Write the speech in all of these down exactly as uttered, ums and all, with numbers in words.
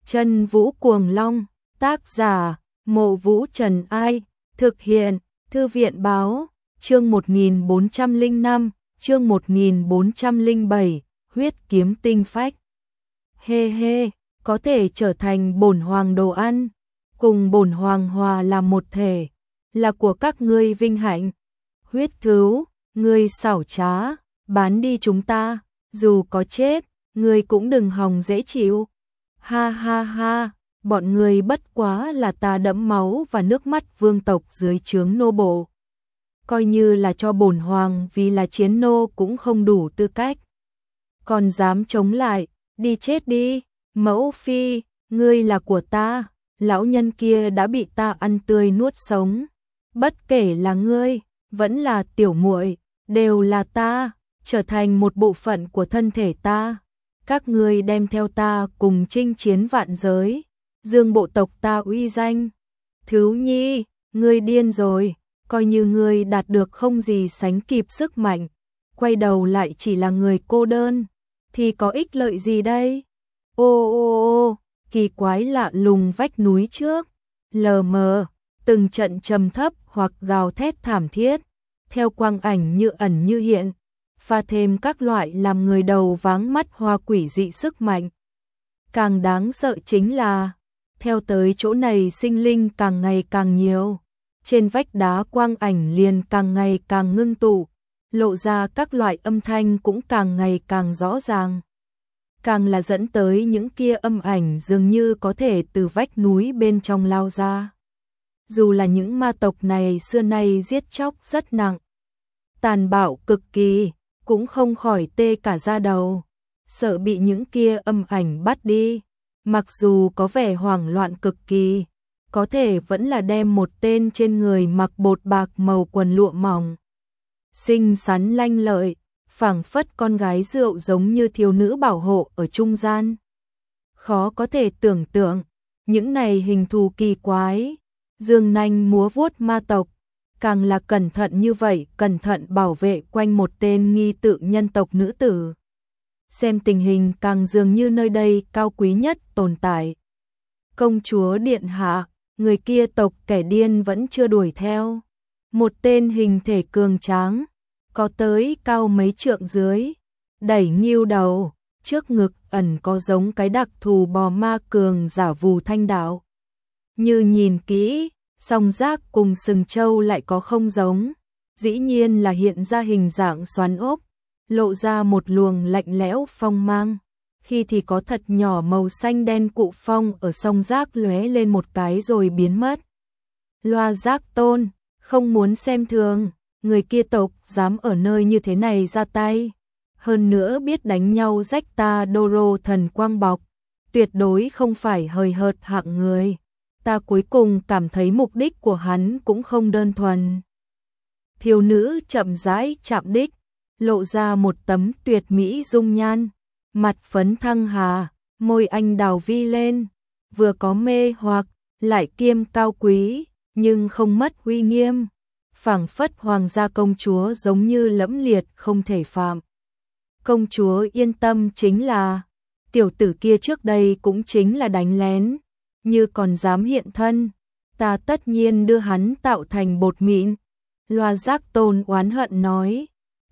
Chân Vũ Cuồng Long, tác giả, Mộ Vũ Trần Ai, thực hiện, Thư viện Báo, chương một nghìn bốn trăm lẻ năm, chương một nghìn bốn trăm lẻ bảy, huyết kiếm tinh phách. Hê hê, có thể trở thành bổn hoàng đồ ăn, cùng bổn hoàng hòa làm một thể, là của các ngươi vinh hạnh. Huyết thứu, ngươi xảo trá, bán đi chúng ta, dù có chết, ngươi cũng đừng hòng dễ chịu. Ha ha ha, bọn ngươi bất quá là ta đẫm máu và nước mắt vương tộc dưới trướng nô bộ. Coi như là cho bổn hoàng vì là chiến nô cũng không đủ tư cách. Còn dám chống lại, đi chết đi, mẫu phi, ngươi là của ta, lão nhân kia đã bị ta ăn tươi nuốt sống. Bất kể là ngươi, vẫn là tiểu muội, đều là ta, trở thành một bộ phận của thân thể ta. Các ngươi đem theo ta cùng chinh chiến vạn giới, dương bộ tộc ta uy danh. Thứu Nhi, ngươi điên rồi, coi như ngươi đạt được không gì sánh kịp sức mạnh, quay đầu lại chỉ là người cô đơn, thì có ích lợi gì đây? Ô ô ô, kỳ quái lạ lùng vách núi trước, lờ mờ, từng trận trầm thấp hoặc gào thét thảm thiết, theo quang ảnh như ẩn như hiện, pha thêm các loại làm người đầu váng mắt hoa quỷ dị sức mạnh. Càng đáng sợ chính là, theo tới chỗ này sinh linh càng ngày càng nhiều, trên vách đá quang ảnh liền càng ngày càng ngưng tụ, lộ ra các loại âm thanh cũng càng ngày càng rõ ràng. Càng là dẫn tới những kia âm ảnh dường như có thể từ vách núi bên trong lao ra. Dù là những ma tộc này xưa nay giết chóc rất nặng, tàn bạo cực kỳ, cũng không khỏi tê cả da đầu, sợ bị những kia âm ảnh bắt đi. Mặc dù có vẻ hoảng loạn cực kỳ, có thể vẫn là đem một tên trên người mặc bột bạc màu quần lụa mỏng, xinh xắn lanh lợi, phảng phất con gái rượu giống như thiếu nữ bảo hộ ở trung gian. Khó có thể tưởng tượng, những này hình thù kỳ quái, dương nanh múa vuốt ma tộc, càng là cẩn thận như vậy, cẩn thận bảo vệ quanh một tên nghi tự nhân tộc nữ tử. Xem tình hình càng dường như nơi đây cao quý nhất tồn tại. Công chúa điện hạ, người kia tộc kẻ điên vẫn chưa đuổi theo. Một tên hình thể cường tráng, có tới cao mấy trượng dưới, đẩy nghiêu đầu, trước ngực ẩn có giống cái đặc thù bò ma cường giả vù thanh đạo. Như nhìn kỹ, song giác cùng sừng trâu lại có không giống, dĩ nhiên là hiện ra hình dạng xoắn ốc, lộ ra một luồng lạnh lẽo phong mang, khi thì có thật nhỏ màu xanh đen cụ phong ở song giác lóe lên một cái rồi biến mất. Loa Giác Tôn, không muốn xem thường, người kia tộc dám ở nơi như thế này ra tay, hơn nữa biết đánh nhau rách ta Đô thần quang bọc, tuyệt đối không phải hời hợt hạng người. Ta cuối cùng cảm thấy mục đích của hắn cũng không đơn thuần. Thiếu nữ chậm rãi chạm đích, lộ ra một tấm tuyệt mỹ dung nhan, mặt phấn thăng hà, môi anh đào vi lên, vừa có mê hoặc, lại kiêm cao quý, nhưng không mất uy nghiêm, phảng phất hoàng gia công chúa giống như lẫm liệt không thể phạm. Công chúa yên tâm, chính là tiểu tử kia trước đây cũng chính là đánh lén, như còn dám hiện thân, ta tất nhiên đưa hắn tạo thành bột mịn. Loa Giác Tôn oán hận nói,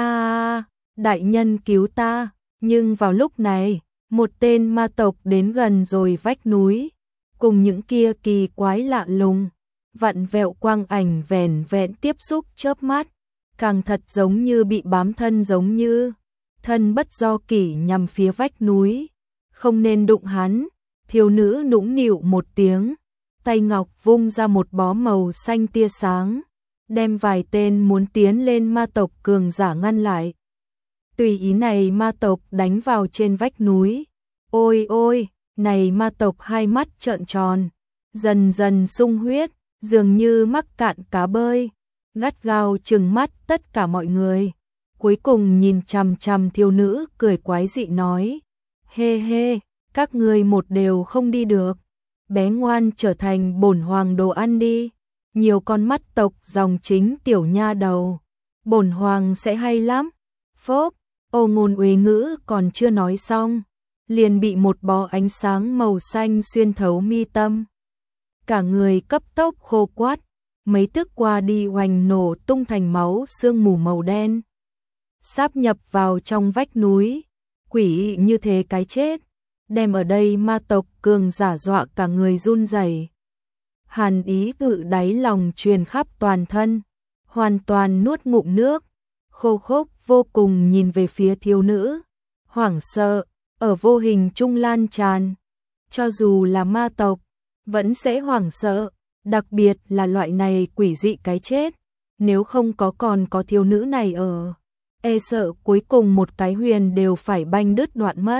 a đại nhân cứu ta. Nhưng vào lúc này, một tên ma tộc đến gần rồi vách núi, cùng những kia kỳ quái lạ lùng, vặn vẹo quang ảnh vẻn vẹn tiếp xúc chớp mắt, càng thật giống như bị bám thân, giống như thân bất do kỷ nhằm phía vách núi. Không nên đụng hắn. Thiếu nữ nũng nịu một tiếng, tay ngọc vung ra một bó màu xanh tia sáng, đem vài tên muốn tiến lên ma tộc cường giả ngăn lại. Tùy ý này ma tộc đánh vào trên vách núi. Ôi ôi, này ma tộc hai mắt trợn tròn, dần dần sung huyết, dường như mắc cạn cá bơi, gắt gao trừng mắt tất cả mọi người. Cuối cùng nhìn chằm chằm thiếu nữ cười quái dị nói, hê hê, các ngươi một đều không đi được, bé ngoan trở thành bổn hoàng đồ ăn đi, nhiều con mắt tộc dòng chính tiểu nha đầu, bổn hoàng sẽ hay lắm. Phốp, ô ngôn uế ngữ còn chưa nói xong, liền bị một bó ánh sáng màu xanh xuyên thấu mi tâm. Cả người cấp tốc khô quắt, mấy tức qua đi hoành nổ tung thành máu sương mù màu đen. Sáp nhập vào trong vách núi, quỷ như thế cái chết, đem ở đây ma tộc cường giả dọa cả người run rẩy. Hàn ý tự đáy lòng truyền khắp toàn thân, hoàn toàn nuốt ngụm nước, khô khốc vô cùng nhìn về phía thiếu nữ, hoảng sợ, ở vô hình trung lan tràn. Cho dù là ma tộc, vẫn sẽ hoảng sợ, đặc biệt là loại này quỷ dị cái chết, nếu không có còn có thiếu nữ này ở, e sợ cuối cùng một cái huyền đều phải banh đứt đoạn mất.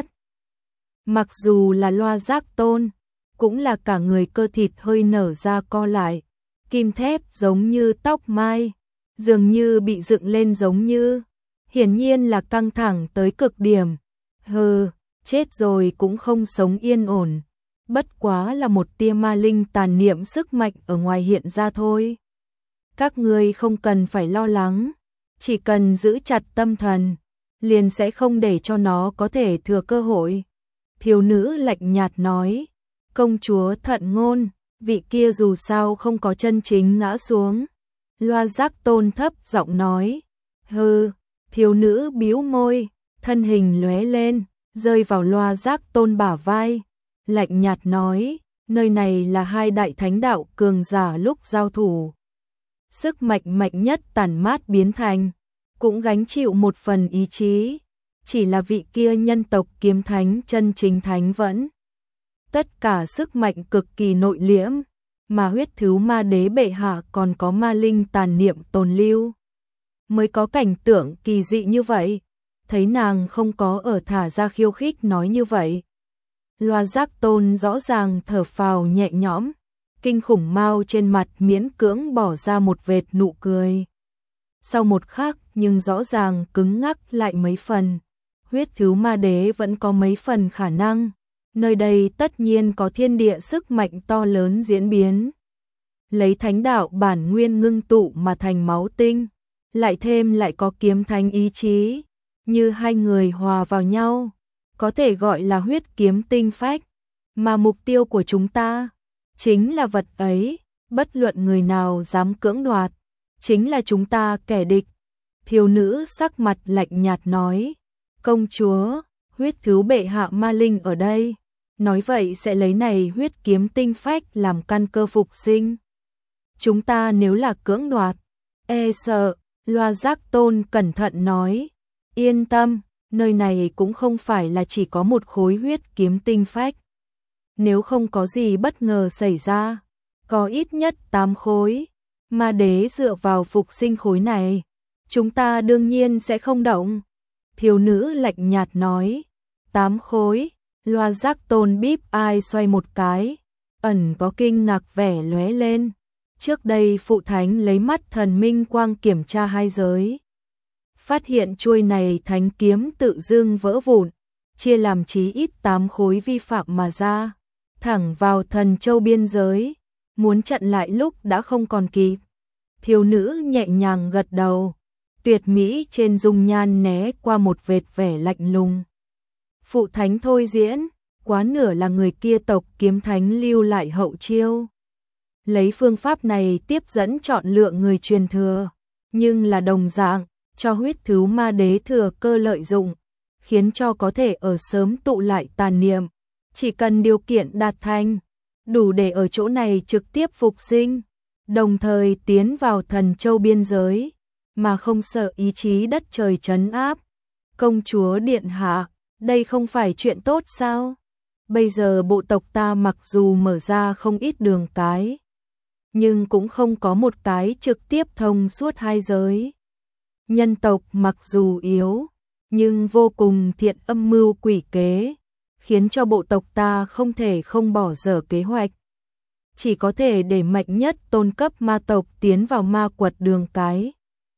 Mặc dù là Loa Giác Tôn, cũng là cả người cơ thịt hơi nở ra co lại, kim thép giống như tóc mai, dường như bị dựng lên giống như, hiển nhiên là căng thẳng tới cực điểm. Hừ, chết rồi cũng không sống yên ổn, bất quá là một tia ma linh tàn niệm sức mạnh ở ngoài hiện ra thôi. Các ngươi không cần phải lo lắng, chỉ cần giữ chặt tâm thần, liền sẽ không để cho nó có thể thừa cơ hội. Thiếu nữ lạnh nhạt nói, công chúa thận ngôn, vị kia dù sao không có chân chính ngã xuống. Loa Giác Tôn thấp giọng nói, hừ, thiếu nữ bĩu môi, thân hình lóe lên, rơi vào Loa Giác Tôn bả vai, lạnh nhạt nói, nơi này là hai đại thánh đạo cường giả lúc giao thủ. Sức mạnh mạnh nhất tản mát biến thành, cũng gánh chịu một phần ý chí, chỉ là vị kia nhân tộc kiếm thánh chân chính thánh vẫn. Tất cả sức mạnh cực kỳ nội liễm, mà huyết thứ ma đế bệ hạ còn có ma linh tàn niệm tồn lưu. Mới có cảnh tượng kỳ dị như vậy, thấy nàng không có ở thả ra khiêu khích nói như vậy. Loa Giác Tôn rõ ràng thở phào nhẹ nhõm, kinh khủng mau trên mặt miễn cưỡng bỏ ra một vệt nụ cười. Sau một khắc nhưng rõ ràng cứng ngắc lại mấy phần, huyết thứ ma đế vẫn có mấy phần khả năng. Nơi đây tất nhiên có thiên địa sức mạnh to lớn diễn biến. Lấy thánh đạo bản nguyên ngưng tụ mà thành máu tinh, lại thêm lại có kiếm thánh ý chí, như hai người hòa vào nhau, có thể gọi là huyết kiếm tinh phách, mà mục tiêu của chúng ta chính là vật ấy, bất luận người nào dám cưỡng đoạt, chính là chúng ta kẻ địch. Thiếu nữ sắc mặt lạnh nhạt nói, công chúa, huyết thứ bệ hạ ma linh ở đây, nói vậy sẽ lấy này huyết kiếm tinh phách làm căn cơ phục sinh. Chúng ta nếu là cưỡng đoạt, e sợ, Loa Giác Tôn cẩn thận nói, yên tâm, nơi này cũng không phải là chỉ có một khối huyết kiếm tinh phách. Nếu không có gì bất ngờ xảy ra, có ít nhất tám khối, ma đế dựa vào phục sinh khối này, chúng ta đương nhiên sẽ không động. Thiếu nữ lạnh nhạt nói, tám khối. Loa Giác Tôn bíp ai xoay một cái, ẩn có kinh ngạc vẻ lóe lên. Trước đây phụ thánh lấy mắt thần minh quang kiểm tra hai giới, phát hiện chuôi này thánh kiếm tự dưng vỡ vụn, chia làm chí ít tám khối vi phạm mà ra, thẳng vào thần châu biên giới, muốn chặn lại lúc đã không còn kịp. Thiếu nữ nhẹ nhàng gật đầu, tuyệt mỹ trên dung nhan né qua một vệt vẻ lạnh lùng. Phụ thánh thôi diễn, quá nửa là người kia tộc kiếm thánh lưu lại hậu chiêu. Lấy phương pháp này tiếp dẫn chọn lựa người truyền thừa, nhưng là đồng dạng, cho huyết thứ ma đế thừa cơ lợi dụng, khiến cho có thể ở sớm tụ lại tàn niệm. Chỉ cần điều kiện đạt thành, đủ để ở chỗ này trực tiếp phục sinh, đồng thời tiến vào thần châu biên giới, mà không sợ ý chí đất trời trấn áp. Công chúa điện hạ, đây không phải chuyện tốt sao? Bây giờ bộ tộc ta mặc dù mở ra không ít đường cái, nhưng cũng không có một cái trực tiếp thông suốt hai giới. Nhân tộc mặc dù yếu, nhưng vô cùng thiện âm mưu quỷ kế, khiến cho bộ tộc ta không thể không bỏ dở kế hoạch. Chỉ có thể để mạnh nhất tôn cấp ma tộc tiến vào ma quật đường cái.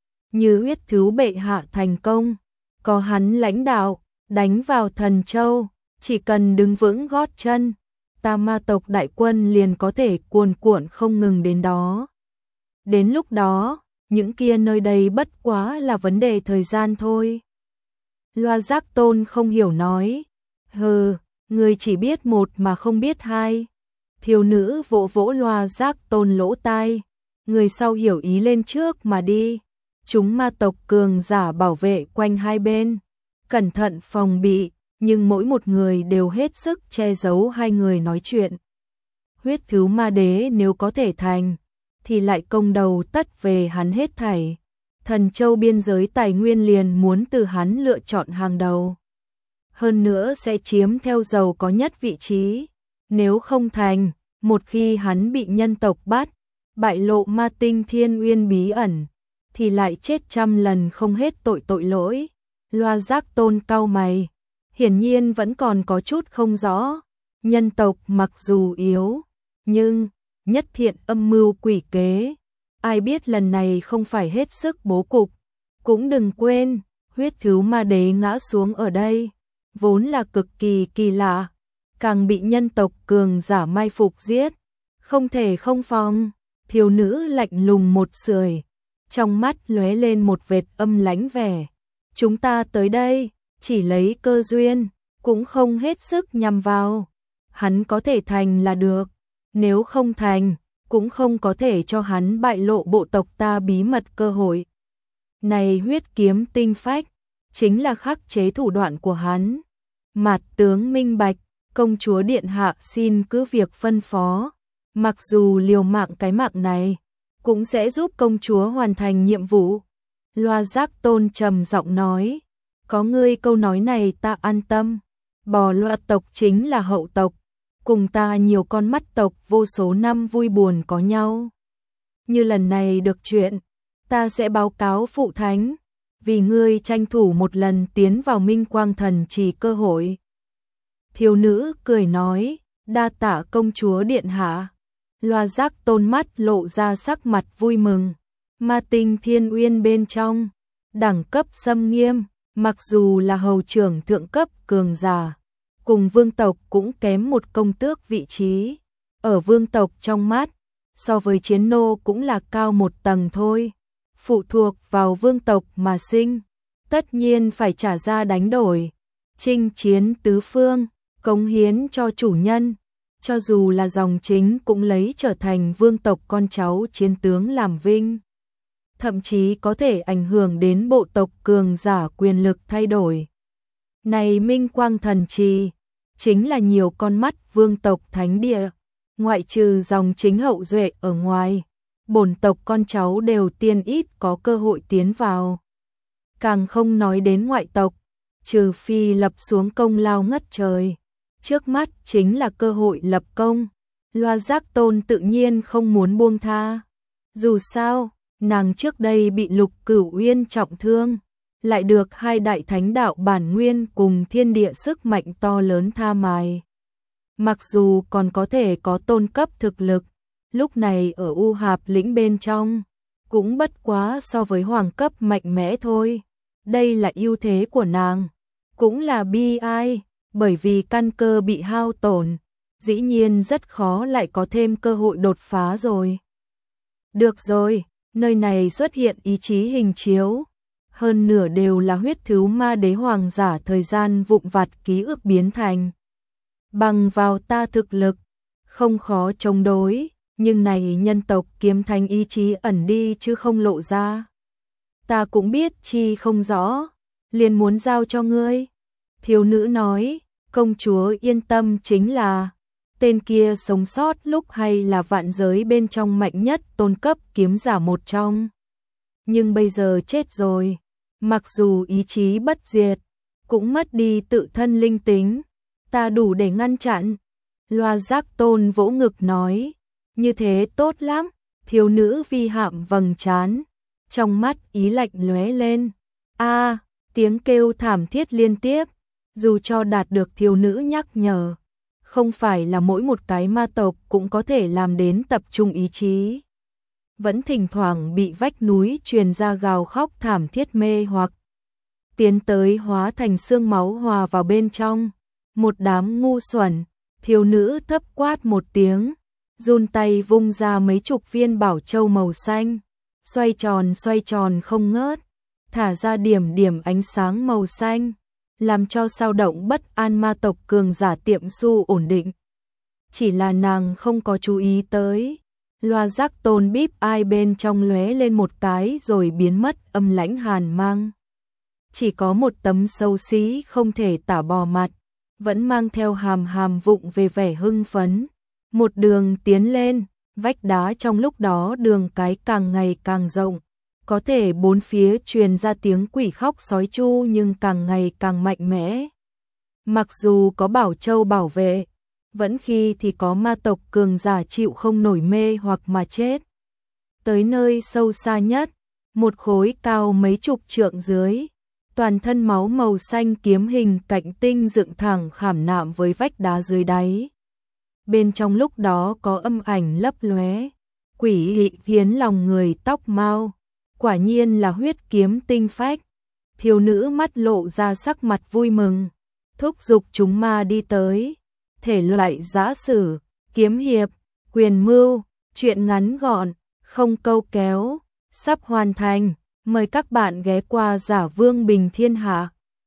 Như huyết thứ bệ hạ thành công, có hắn lãnh đạo, đánh vào thần châu, chỉ cần đứng vững gót chân, ta ma tộc đại quân liền có thể cuồn cuộn không ngừng đến đó. Đến lúc đó, những kia nơi đây bất quá là vấn đề thời gian thôi. Loa Giác Tôn không hiểu nói, Hừ, ngươi chỉ biết một mà không biết hai. Thiếu nữ vỗ vỗ loa Giác Tôn lỗ tai, người sau hiểu ý lên trước mà đi. Chúng ma tộc cường giả bảo vệ quanh hai bên, cẩn thận phòng bị, nhưng mỗi một người đều hết sức che giấu hai người nói chuyện. Huyết thứ ma đế nếu có thể thành, thì lại công đầu tất về hắn hết thảy. Thần châu biên giới tài nguyên liền muốn từ hắn lựa chọn hàng đầu. Hơn nữa sẽ chiếm theo giàu có nhất vị trí. Nếu không thành, một khi hắn bị nhân tộc bắt, bại lộ ma tinh thiên uyên bí ẩn, thì lại chết trăm lần không hết tội tội lỗi. Loa Giác Tôn cau mày, hiển nhiên vẫn còn có chút không rõ. Nhân tộc mặc dù yếu, nhưng nhất thiện âm mưu quỷ kế. Ai biết lần này không phải hết sức bố cục. Cũng đừng quên, huyết thứ ma đế ngã xuống ở đây, vốn là cực kỳ kỳ lạ, càng bị nhân tộc cường giả mai phục giết. Không thể không phòng. Thiếu nữ lạnh lùng một sưởi, trong mắt lóe lên một vệt âm lãnh vẻ. Chúng ta tới đây, chỉ lấy cơ duyên, cũng không hết sức nhằm vào. Hắn có thể thành là được, nếu không thành, cũng không có thể cho hắn bại lộ bộ tộc ta bí mật cơ hội. Này huyết kiếm tinh phách, chính là khắc chế thủ đoạn của hắn. Mạt tướng minh bạch, công chúa điện hạ xin cứ việc phân phó. Mặc dù liều mạng cái mạng này, cũng sẽ giúp công chúa hoàn thành nhiệm vụ. Loa Giác Tôn trầm giọng nói, có ngươi câu nói này ta an tâm. Bò loa tộc chính là hậu tộc, cùng ta nhiều con mắt tộc vô số năm vui buồn có nhau. Như lần này được chuyện, ta sẽ báo cáo phụ thánh, vì ngươi tranh thủ một lần tiến vào Minh Quang Thần Trì cơ hội. Thiếu nữ cười nói, đa tạ công chúa điện hạ. Loa Giác Tôn mắt lộ ra sắc mặt vui mừng. Ma tinh thiên uyên bên trong, đẳng cấp xâm nghiêm, mặc dù là hầu trưởng thượng cấp cường giả, cùng vương tộc cũng kém một công tước vị trí. Ở vương tộc trong mắt, so với chiến nô cũng là cao một tầng thôi. Phụ thuộc vào vương tộc mà sinh, tất nhiên phải trả ra đánh đổi. Chinh chiến tứ phương, cống hiến cho chủ nhân. Cho dù là dòng chính cũng lấy trở thành vương tộc con cháu chiến tướng làm vinh. Thậm chí có thể ảnh hưởng đến bộ tộc cường giả quyền lực thay đổi. Này Minh Quang Thần Trì, chính là nhiều con mắt vương tộc thánh địa. Ngoại trừ dòng chính hậu duệ ở ngoài, bổn tộc con cháu đều tiên ít có cơ hội tiến vào. Càng không nói đến ngoại tộc, trừ phi lập xuống công lao ngất trời. Trước mắt chính là cơ hội lập công. Loa Giác Tôn tự nhiên không muốn buông tha. Dù sao, nàng trước đây bị Lục Cửu Uyên trọng thương, lại được hai đại thánh đạo bản nguyên cùng thiên địa sức mạnh to lớn tha mài. Mặc dù còn có thể có tôn cấp thực lực, lúc này ở U Hạp lĩnh bên trong, cũng bất quá so với hoàng cấp mạnh mẽ thôi. Đây là ưu thế của nàng, cũng là bi ai. Bởi vì căn cơ bị hao tổn, dĩ nhiên rất khó lại có thêm cơ hội đột phá rồi. Được rồi, nơi này xuất hiện ý chí hình chiếu, hơn nửa đều là huyết thứ ma đế hoàng giả thời gian vụn vặt ký ức biến thành. Bằng vào ta thực lực, không khó chống đối, nhưng này nhân tộc kiếm thành ý chí ẩn đi chứ không lộ ra. Ta cũng biết chi không rõ, liền muốn giao cho ngươi. Thiếu nữ nói, công chúa yên tâm, chính là tên kia sống sót lúc hay là vạn giới bên trong mạnh nhất tôn cấp kiếm giả một trong. Nhưng bây giờ chết rồi, mặc dù ý chí bất diệt, cũng mất đi tự thân linh tính, ta đủ để ngăn chặn. Loa Giác Tôn vỗ ngực nói, như thế tốt lắm. Thiếu nữ vi hạm vầng trán, trong mắt ý lạnh lóe lên. A, tiếng kêu thảm thiết liên tiếp. Dù cho đạt được thiếu nữ nhắc nhở, không phải là mỗi một cái ma tộc cũng có thể làm đến tập trung ý chí. Vẫn thỉnh thoảng bị vách núi truyền ra gào khóc thảm thiết mê hoặc. Tiến tới hóa thành xương máu hòa vào bên trong. Một đám ngu xuẩn, thiếu nữ thấp quát một tiếng, run tay vung ra mấy chục viên bảo châu màu xanh, xoay tròn xoay tròn không ngớt, thả ra điểm điểm ánh sáng màu xanh. làm cho sao động bất an ma tộc cường giả tiệm su ổn định. Chỉ là nàng không có chú ý tới. Loa giác tôn bíp ai bên trong lóe lên một cái rồi biến mất, âm lãnh hàn mang. Chỉ có một tấm xấu xí không thể tả bò mặt, vẫn mang theo hàm hàm vụng về vẻ hưng phấn. Một đường tiến lên, vách đá trong lúc đó đường cái càng ngày càng rộng. Có thể bốn phía truyền ra tiếng quỷ khóc sói chu nhưng càng ngày càng mạnh mẽ. Mặc dù có Bảo Châu bảo vệ, vẫn khi thì có ma tộc cường giả chịu không nổi mê hoặc mà chết. Tới nơi sâu xa nhất, một khối cao mấy chục trượng dưới, toàn thân máu màu xanh kiếm hình cạnh tinh dựng thẳng khảm nạm với vách đá dưới đáy. Bên trong lúc đó có âm ảnh lấp lóe, quỷ dị khiến lòng người tóc mau. Quả nhiên là huyết kiếm tinh phách. Thiếu nữ mắt lộ ra sắc mặt vui mừng, thúc giục chúng ma đi tới. Thể loại giã sử, kiếm hiệp, quyền mưu, truyện ngắn gọn, không câu kéo, sắp hoàn thành. Mời các bạn ghé qua Giả Vương Bình Thiên Hạ.